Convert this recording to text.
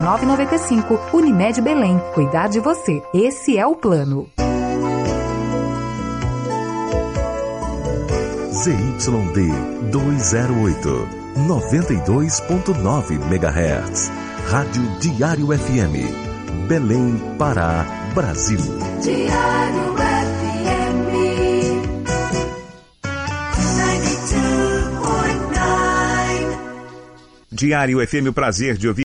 995. Unimed Belém. Cuidar de você. Esse é o plano. ZYD 208, 92.9 MHz. Rádio Diário FM. Belém, Pará, Brasil. Diário FM 92.9. Diário FM, o prazer de ouvir.